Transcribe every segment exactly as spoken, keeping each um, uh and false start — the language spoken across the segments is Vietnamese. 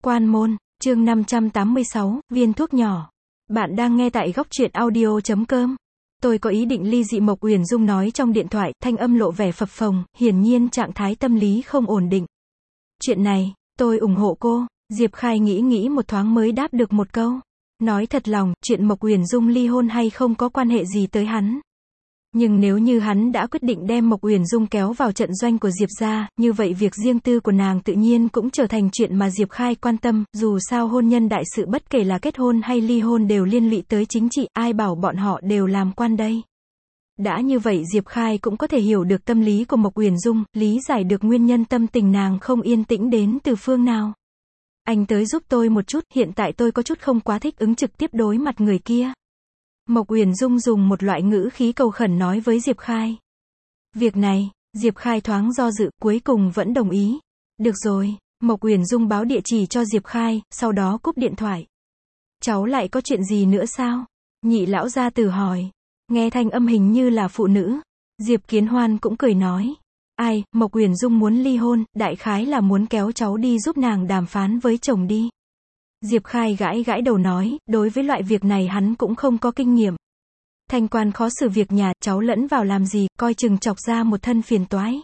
Quan môn, chương năm trăm tám mươi sáu, viên thuốc nhỏ. Bạn đang nghe tại góc truyện audio chấm com. Tôi có ý định ly dị, Mộc Uyển Dung nói trong điện thoại, thanh âm lộ vẻ phập phồng, hiển nhiên trạng thái tâm lý không ổn định. Chuyện này, tôi ủng hộ cô. Diệp Khai nghĩ nghĩ một thoáng mới đáp được một câu. Nói thật lòng, chuyện Mộc Uyển Dung ly hôn hay không có quan hệ gì tới hắn. Nhưng nếu như hắn đã quyết định đem Mộc Uyển Dung kéo vào trận doanh của Diệp gia, như vậy việc riêng tư của nàng tự nhiên cũng trở thành chuyện mà Diệp Khai quan tâm, dù sao hôn nhân đại sự bất kể là kết hôn hay ly hôn đều liên lụy tới chính trị, ai bảo bọn họ đều làm quan đây. Đã như vậy Diệp Khai cũng có thể hiểu được tâm lý của Mộc Uyển Dung, lý giải được nguyên nhân tâm tình nàng không yên tĩnh đến từ phương nào. Anh tới giúp tôi một chút, hiện tại tôi có chút không quá thích ứng trực tiếp đối mặt người kia. Mộc Uyển Dung dùng một loại ngữ khí cầu khẩn nói với Diệp Khai. Việc này, Diệp Khai thoáng do dự, cuối cùng vẫn đồng ý. Được rồi, Mộc Uyển Dung báo địa chỉ cho Diệp Khai, sau đó cúp điện thoại. Cháu lại có chuyện gì nữa sao? Nhị lão gia tử hỏi. Nghe thanh âm hình như là phụ nữ. Diệp Kiến Hoan cũng cười nói. Ai, Mộc Uyển Dung muốn ly hôn, đại khái là muốn kéo cháu đi giúp nàng đàm phán với chồng đi. Diệp Khai gãi gãi đầu nói, đối với loại việc này hắn cũng không có kinh nghiệm. Thanh quan khó xử việc nhà, cháu lẫn vào làm gì, coi chừng chọc ra một thân phiền toái.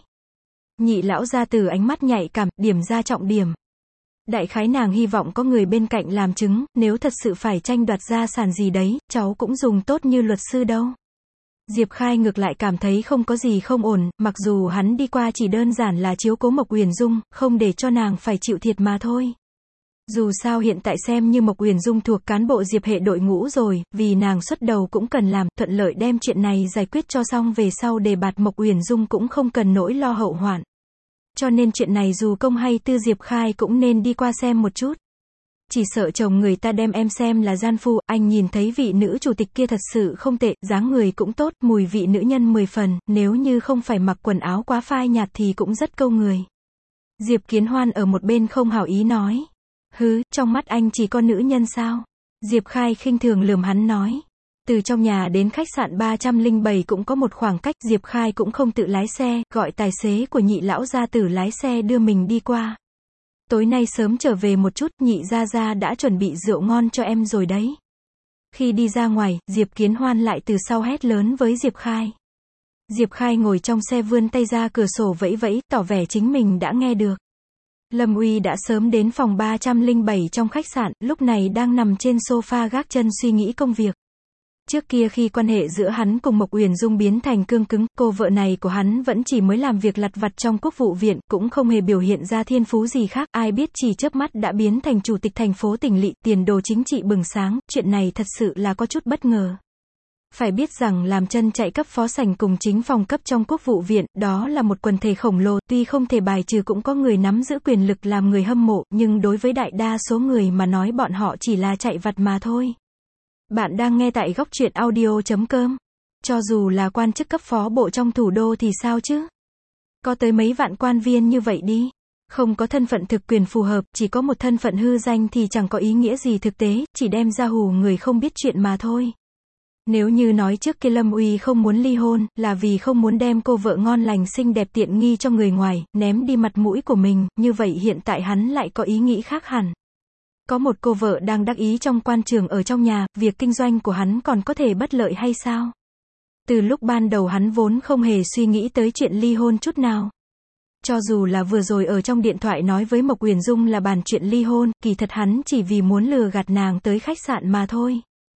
Nhị lão gia tử ánh mắt nhạy cảm, điểm ra trọng điểm. Đại khái nàng hy vọng có người bên cạnh làm chứng, nếu thật sự phải tranh đoạt gia sản gì đấy, cháu cũng dùng tốt như luật sư đâu. Diệp Khai ngược lại cảm thấy không có gì không ổn, mặc dù hắn đi qua chỉ đơn giản là chiếu cố Mộc Uyển Dung, không để cho nàng phải chịu thiệt mà thôi. Dù sao hiện tại xem như Mộc Uyển Dung thuộc cán bộ Diệp hệ đội ngũ rồi, vì nàng xuất đầu cũng cần làm, thuận lợi đem chuyện này giải quyết cho xong về sau đề bạt Mộc Uyển Dung cũng không cần nỗi lo hậu hoạn. Cho nên chuyện này dù công hay tư Diệp Khai cũng nên đi qua xem một chút. Chỉ sợ chồng người ta đem em xem là gian phu, anh nhìn thấy vị nữ chủ tịch kia thật sự không tệ, dáng người cũng tốt, mùi vị nữ nhân mười phần, nếu như không phải mặc quần áo quá phai nhạt thì cũng rất câu người. Diệp Kiến Hoan ở một bên không hảo ý nói. Hứ, trong mắt anh chỉ có nữ nhân sao? Diệp Khai khinh thường lườm hắn nói. Từ trong nhà đến khách sạn ba trăm lẻ bảy cũng có một khoảng cách, Diệp Khai cũng không tự lái xe, gọi tài xế của nhị lão gia tử lái xe đưa mình đi qua. Tối nay sớm trở về một chút, nhị gia gia đã chuẩn bị rượu ngon cho em rồi đấy. Khi đi ra ngoài, Diệp Kiến Hoan lại từ sau hét lớn với Diệp Khai. Diệp Khai ngồi trong xe vươn tay ra cửa sổ vẫy vẫy, tỏ vẻ chính mình đã nghe được. Lâm Uy đã sớm đến phòng ba trăm lẻ bảy trong khách sạn, lúc này đang nằm trên sofa gác chân suy nghĩ công việc. Trước kia khi quan hệ giữa hắn cùng Mộc Uyển Dung biến thành cương cứng, cô vợ này của hắn vẫn chỉ mới làm việc lặt vặt trong quốc vụ viện, cũng không hề biểu hiện ra thiên phú gì khác, ai biết chỉ chớp mắt đã biến thành chủ tịch thành phố Tỉnh Lỵ, tiền đồ chính trị bừng sáng, chuyện này thật sự là có chút bất ngờ. Phải biết rằng làm chân chạy cấp phó sảnh cùng chính phòng cấp trong quốc vụ viện, đó là một quần thể khổng lồ, tuy không thể bài trừ cũng có người nắm giữ quyền lực làm người hâm mộ, nhưng đối với đại đa số người mà nói bọn họ chỉ là chạy vặt mà thôi. Bạn đang nghe tại góc truyện audio chấm com. Cho dù là quan chức cấp phó bộ trong thủ đô thì sao chứ? Có tới mấy vạn quan viên như vậy đi. Không có thân phận thực quyền phù hợp, chỉ có một thân phận hư danh thì chẳng có ý nghĩa gì thực tế, chỉ đem ra hù người không biết chuyện mà thôi. Nếu như nói trước kia Lâm Uy không muốn ly hôn, là vì không muốn đem cô vợ ngon lành xinh đẹp tiện nghi cho người ngoài, ném đi mặt mũi của mình, như vậy hiện tại hắn lại có ý nghĩ khác hẳn. Có một cô vợ đang đắc ý trong quan trường ở trong nhà, việc kinh doanh của hắn còn có thể bất lợi hay sao? Từ lúc ban đầu hắn vốn không hề suy nghĩ tới chuyện ly hôn chút nào. Cho dù là vừa rồi ở trong điện thoại nói với Mộc Uyển Dung là bàn chuyện ly hôn, kỳ thật hắn chỉ vì muốn lừa gạt nàng tới khách sạn mà thôi.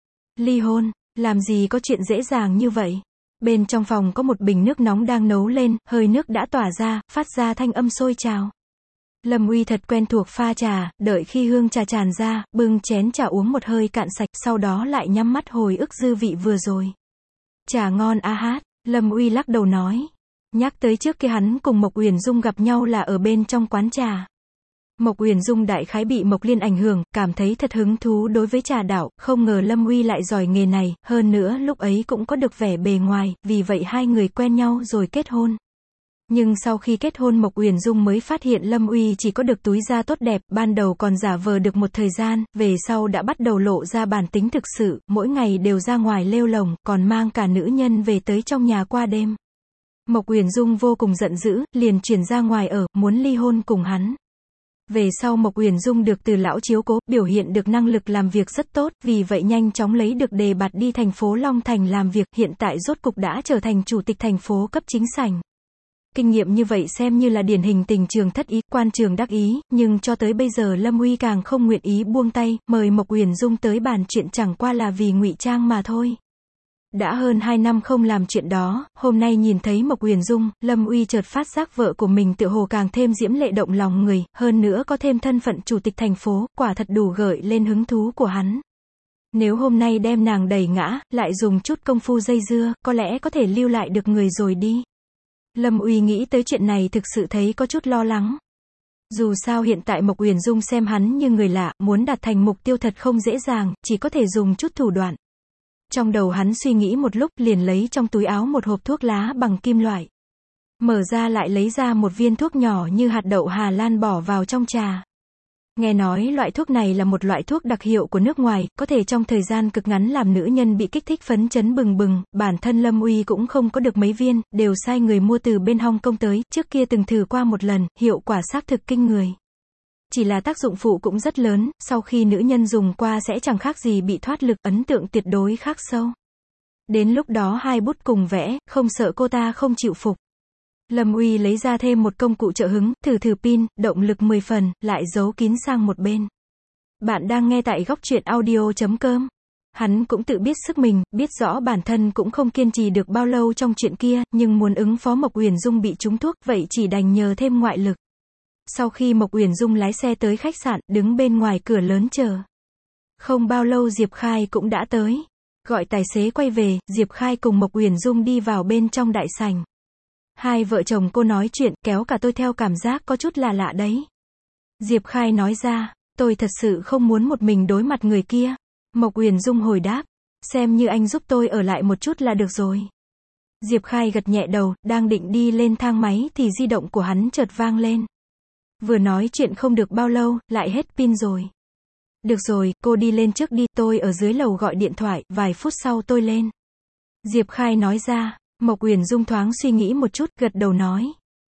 Ly hôn, làm gì có chuyện dễ dàng như vậy? Bên trong phòng có một bình nước nóng đang nấu lên, hơi nước đã tỏa ra, phát ra thanh âm sôi trào. Lâm Uy thật quen thuộc pha trà, đợi khi hương trà tràn ra, bưng chén trà uống một hơi cạn sạch, sau đó lại nhắm mắt hồi ức dư vị vừa rồi. Trà ngon a hát, Lâm Uy lắc đầu nói. Nhắc tới trước kia hắn cùng Mộc Uyển Dung gặp nhau là ở bên trong quán trà. Mộc Uyển Dung đại khái bị Mộc Liên ảnh hưởng, cảm thấy thật hứng thú đối với trà đạo, không ngờ Lâm Uy lại giỏi nghề này, hơn nữa lúc ấy cũng có được vẻ bề ngoài, vì vậy hai người quen nhau rồi kết hôn. Nhưng sau khi kết hôn Mộc Uyển Dung mới phát hiện Lâm Uy chỉ có được túi da tốt đẹp, ban đầu còn giả vờ được một thời gian, về sau đã bắt đầu lộ ra bản tính thực sự, mỗi ngày đều ra ngoài lêu lồng, còn mang cả nữ nhân về tới trong nhà qua đêm. Mộc Uyển Dung vô cùng giận dữ, liền chuyển ra ngoài ở, muốn ly hôn cùng hắn. Về sau Mộc Uyển Dung được Từ lão chiếu cố, biểu hiện được năng lực làm việc rất tốt, vì vậy nhanh chóng lấy được đề bạt đi thành phố Long Thành làm việc, hiện tại rốt cục đã trở thành chủ tịch thành phố cấp chính sảnh. Kinh nghiệm như vậy xem như là điển hình tình trường thất ý, quan trường đắc ý, nhưng cho tới bây giờ Lâm Uy càng không nguyện ý buông tay, mời Mộc Uyển Dung tới bàn chuyện chẳng qua là vì ngụy trang mà thôi. Đã hơn hai năm không làm chuyện đó, hôm nay nhìn thấy Mộc Uyển Dung, Lâm Uy chợt phát giác vợ của mình tựa hồ càng thêm diễm lệ động lòng người, hơn nữa có thêm thân phận chủ tịch thành phố, quả thật đủ gợi lên hứng thú của hắn. Nếu hôm nay đem nàng đẩy ngã, lại dùng chút công phu dây dưa, có lẽ có thể lưu lại được người rồi đi. Lâm Uy nghĩ tới chuyện này thực sự thấy có chút lo lắng. Dù sao hiện tại Mộc Uyển Dung xem hắn như người lạ, muốn đạt thành mục tiêu thật không dễ dàng, chỉ có thể dùng chút thủ đoạn. Trong đầu hắn suy nghĩ một lúc, liền lấy trong túi áo một hộp thuốc lá bằng kim loại. Mở ra lại lấy ra một viên thuốc nhỏ như hạt đậu Hà Lan bỏ vào trong trà. Nghe nói loại thuốc này là một loại thuốc đặc hiệu của nước ngoài, có thể trong thời gian cực ngắn làm nữ nhân bị kích thích phấn chấn bừng bừng, bản thân Lâm Uy cũng không có được mấy viên, đều sai người mua từ bên Hong Kong tới, trước kia từng thử qua một lần, hiệu quả xác thực kinh người. Chỉ là tác dụng phụ cũng rất lớn, sau khi nữ nhân dùng qua sẽ chẳng khác gì bị thoát lực, ấn tượng tuyệt đối khắc sâu. Đến lúc đó hai bút cùng vẽ, không sợ cô ta không chịu phục. Lâm Uy lấy ra thêm một công cụ trợ hứng, thử thử pin, động lực mười phần, lại giấu kín sang một bên. Bạn đang nghe tại góc truyện audio chấm com. Hắn cũng tự biết sức mình, biết rõ bản thân cũng không kiên trì được bao lâu trong chuyện kia, nhưng muốn ứng phó Mộc Uyển Dung bị trúng thuốc, vậy chỉ đành nhờ thêm ngoại lực. Sau khi Mộc Uyển Dung lái xe tới khách sạn, đứng bên ngoài cửa lớn chờ. Không bao lâu Diệp Khai cũng đã tới. Gọi tài xế quay về, Diệp Khai cùng Mộc Uyển Dung đi vào bên trong đại sảnh. Hai vợ chồng cô nói chuyện, kéo cả tôi theo cảm giác có chút là lạ đấy. Diệp Khai nói ra, tôi thật sự không muốn một mình đối mặt người kia. Mộc Uyển Dung hồi đáp, xem như anh giúp tôi ở lại một chút là được rồi. Diệp Khai gật nhẹ đầu, đang định đi lên thang máy thì di động của hắn chợt vang lên. Vừa nói chuyện không được bao lâu, lại hết pin rồi. Được rồi, cô đi lên trước đi, tôi ở dưới lầu gọi điện thoại, vài phút sau tôi lên. Diệp Khai nói ra. Mộc Uyển Dung thoáng suy nghĩ một chút, gật đầu nói.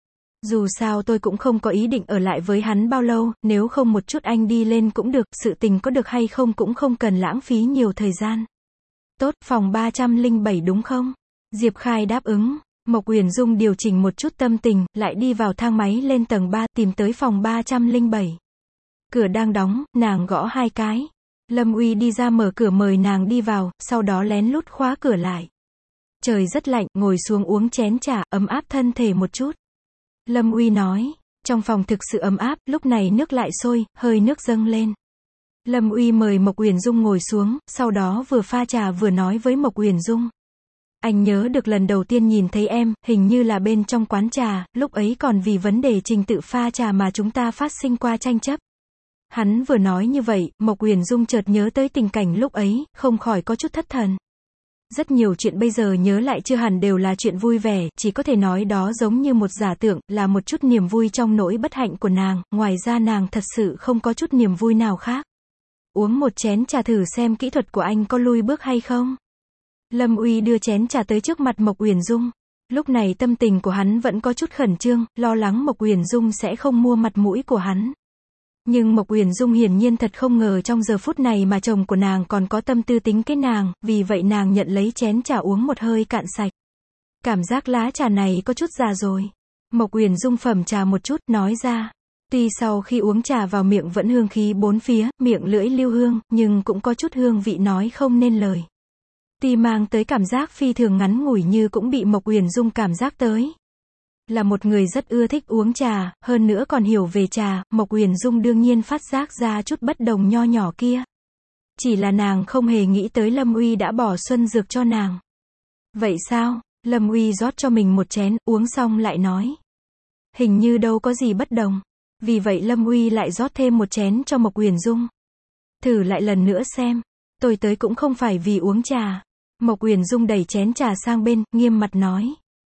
Dù sao tôi cũng không có ý định ở lại với hắn bao lâu, nếu không một chút anh đi lên cũng được, sự tình có được hay không cũng không cần lãng phí nhiều thời gian. Tốt, phòng ba trăm lẻ bảy đúng không? Diệp Khai đáp ứng. Mộc Uyển Dung điều chỉnh một chút tâm tình, lại đi vào thang máy lên tầng ba, tìm tới phòng ba trăm lẻ bảy. Cửa đang đóng, nàng gõ hai cái. Lâm Uy đi ra mở cửa mời nàng đi vào, sau đó lén lút khóa cửa lại. Trời rất lạnh, ngồi xuống uống chén trà, ấm áp thân thể một chút. Lâm Uy nói, trong phòng thực sự ấm áp, lúc này nước lại sôi, hơi nước dâng lên. Lâm Uy mời Mộc Uyển Dung ngồi xuống, sau đó vừa pha trà vừa nói với Mộc Uyển Dung. Anh nhớ được lần đầu tiên nhìn thấy em, hình như là bên trong quán trà, lúc ấy còn vì vấn đề trình tự pha trà mà chúng ta phát sinh qua tranh chấp. Hắn vừa nói như vậy, Mộc Uyển Dung chợt nhớ tới tình cảnh lúc ấy, không khỏi có chút thất thần. Rất nhiều chuyện bây giờ nhớ lại chưa hẳn đều là chuyện vui vẻ, chỉ có thể nói đó giống như một giả tưởng, là một chút niềm vui trong nỗi bất hạnh của nàng, ngoài ra nàng thật sự không có chút niềm vui nào khác. Uống một chén trà thử xem kỹ thuật của anh có lui bước hay không. Lâm Uy đưa chén trà tới trước mặt Mộc Uyển Dung. Lúc này tâm tình của hắn vẫn có chút khẩn trương, lo lắng Mộc Uyển Dung sẽ không mua mặt mũi của hắn. Nhưng Mộc Uyển Dung hiển nhiên thật không ngờ trong giờ phút này mà chồng của nàng còn có tâm tư tính kế nàng, vì vậy nàng nhận lấy chén trà uống một hơi cạn sạch. Cảm giác lá trà này có chút già rồi. Mộc Uyển Dung phẩm trà một chút, nói ra. Tuy sau khi uống trà vào miệng vẫn hương khí bốn phía, miệng lưỡi lưu hương, nhưng cũng có chút hương vị nói không nên lời. Tuy mang tới cảm giác phi thường ngắn ngủi như cũng bị Mộc Uyển Dung cảm giác tới. Là một người rất ưa thích uống trà, hơn nữa còn hiểu về trà, Mộc Uyển Dung đương nhiên phát giác ra chút bất đồng nho nhỏ kia. Chỉ là nàng không hề nghĩ tới Lâm Uy đã bỏ xuân dược cho nàng. Vậy sao? Lâm Uy rót cho mình một chén, uống xong lại nói. Hình như đâu có gì bất đồng. Vì vậy Lâm Uy lại rót thêm một chén cho Mộc Uyển Dung. Thử lại lần nữa xem. Tôi tới cũng không phải vì uống trà. Mộc Uyển Dung đẩy chén trà sang bên, nghiêm mặt nói.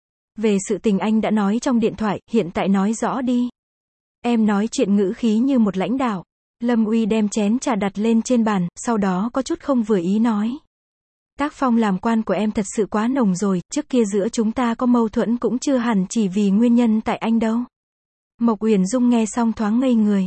Về sự tình anh đã nói trong điện thoại, hiện tại nói rõ đi. Em nói chuyện ngữ khí như một lãnh đạo. Lâm Uy đem chén trà đặt lên trên bàn, sau đó có chút không vừa ý nói. Tác phong làm quan của em thật sự quá nồng rồi, trước kia giữa chúng ta có mâu thuẫn cũng chưa hẳn chỉ vì nguyên nhân tại anh đâu. Mộc Uyển Dung nghe xong thoáng ngây người.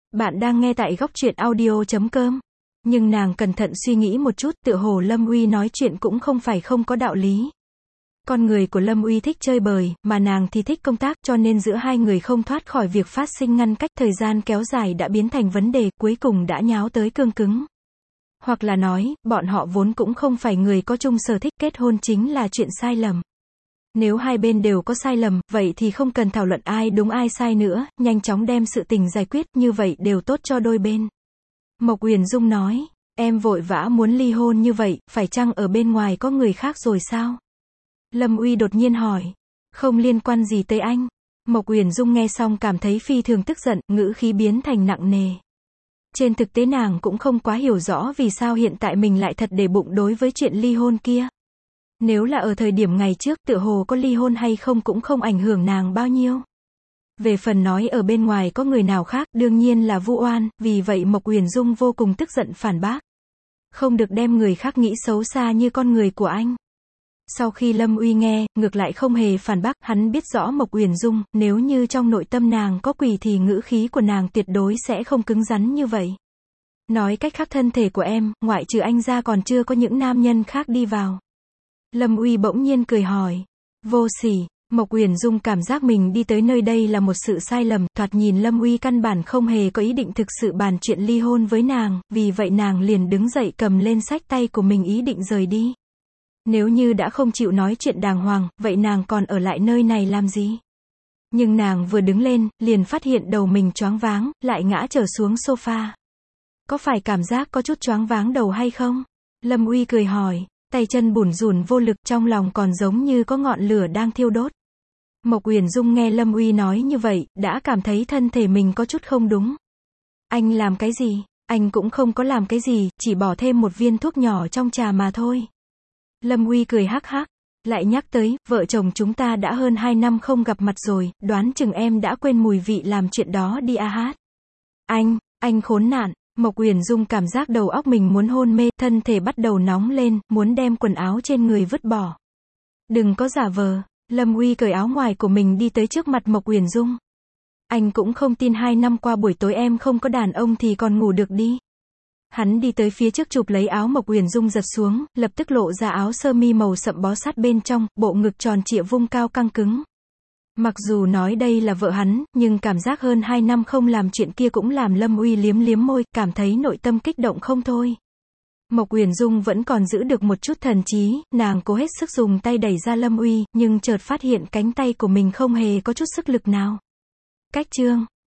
Bạn đang nghe tại góc truyện audio chấm com. Nhưng nàng cẩn thận suy nghĩ một chút, tựa hồ Lâm Uy nói chuyện cũng không phải không có đạo lý. Con người của Lâm Uy thích chơi bời, mà nàng thì thích công tác, cho nên giữa hai người không thoát khỏi việc phát sinh ngăn cách, thời gian kéo dài đã biến thành vấn đề, cuối cùng đã nháo tới cương cứng. Hoặc là nói, bọn họ vốn cũng không phải người có chung sở thích, kết hôn chính là chuyện sai lầm. Nếu hai bên đều có sai lầm, vậy thì không cần thảo luận ai đúng ai sai nữa, nhanh chóng đem sự tình giải quyết, như vậy đều tốt cho đôi bên. Mộc Uyển Dung nói, em vội vã muốn ly hôn như vậy, phải chăng ở bên ngoài có người khác rồi sao? Lâm Uy đột nhiên hỏi, không liên quan gì tới anh. Mộc Uyển Dung nghe xong cảm thấy phi thường tức giận, ngữ khí biến thành nặng nề. Trên thực tế nàng cũng không quá hiểu rõ vì sao hiện tại mình lại thật để bụng đối với chuyện ly hôn kia. Nếu là ở thời điểm ngày trước, tựa hồ có ly hôn hay không cũng không ảnh hưởng nàng bao nhiêu. Về phần nói ở bên ngoài có người nào khác, đương nhiên là vu oan, vì vậy Mộc Uyển Dung vô cùng tức giận phản bác. Không được đem người khác nghĩ xấu xa như con người của anh. Sau khi Lâm Uy nghe, ngược lại không hề phản bác, hắn biết rõ Mộc Uyển Dung, nếu như trong nội tâm nàng có quỷ thì ngữ khí của nàng tuyệt đối sẽ không cứng rắn như vậy. Nói cách khác, thân thể của em, ngoại trừ anh ra còn chưa có những nam nhân khác đi vào. Lâm Uy bỗng nhiên cười hỏi. Vô sỉ. Mộc Uyển Dung cảm giác mình đi tới nơi đây là một sự sai lầm, thoạt nhìn Lâm Uy căn bản không hề có ý định thực sự bàn chuyện ly hôn với nàng, vì vậy nàng liền đứng dậy cầm lên sách tay của mình ý định rời đi. Nếu như đã không chịu nói chuyện đàng hoàng, vậy nàng còn ở lại nơi này làm gì? Nhưng nàng vừa đứng lên, liền phát hiện đầu mình choáng váng, lại ngã trở xuống sofa. Có phải cảm giác có chút choáng váng đầu hay không? Lâm Uy cười hỏi. Tay chân bủn rủn vô lực, trong lòng còn giống như có ngọn lửa đang thiêu đốt. Mộc Uyển Dung nghe Lâm Uy nói như vậy, đã cảm thấy thân thể mình có chút không đúng. Anh làm cái gì? Anh cũng không có làm cái gì, chỉ bỏ thêm một viên thuốc nhỏ trong trà mà thôi. Lâm Uy cười hắc hắc, lại nhắc tới, vợ chồng chúng ta đã hơn hai năm không gặp mặt rồi, đoán chừng em đã quên mùi vị làm chuyện đó đi a hát. Anh, anh khốn nạn. Mộc Uyển Dung cảm giác đầu óc mình muốn hôn mê, thân thể bắt đầu nóng lên, muốn đem quần áo trên người vứt bỏ. Đừng có giả vờ. Lâm Uy cởi áo ngoài của mình đi tới trước mặt Mộc Uyển Dung. Anh cũng không tin hai năm qua buổi tối em không có đàn ông thì còn ngủ được đi. Hắn đi tới phía trước chụp lấy áo Mộc Uyển Dung giật xuống, lập tức lộ ra áo sơ mi màu sậm bó sát bên trong, bộ ngực tròn trịa vung cao căng cứng. Mặc dù nói đây là vợ hắn, nhưng cảm giác hơn hai năm không làm chuyện kia cũng làm Lâm Uy liếm liếm môi, cảm thấy nội tâm kích động không thôi. Mộc Uyển Dung vẫn còn giữ được một chút thần trí, nàng cố hết sức dùng tay đẩy ra Lâm Uy, nhưng chợt phát hiện cánh tay của mình không hề có chút sức lực nào. Cách chương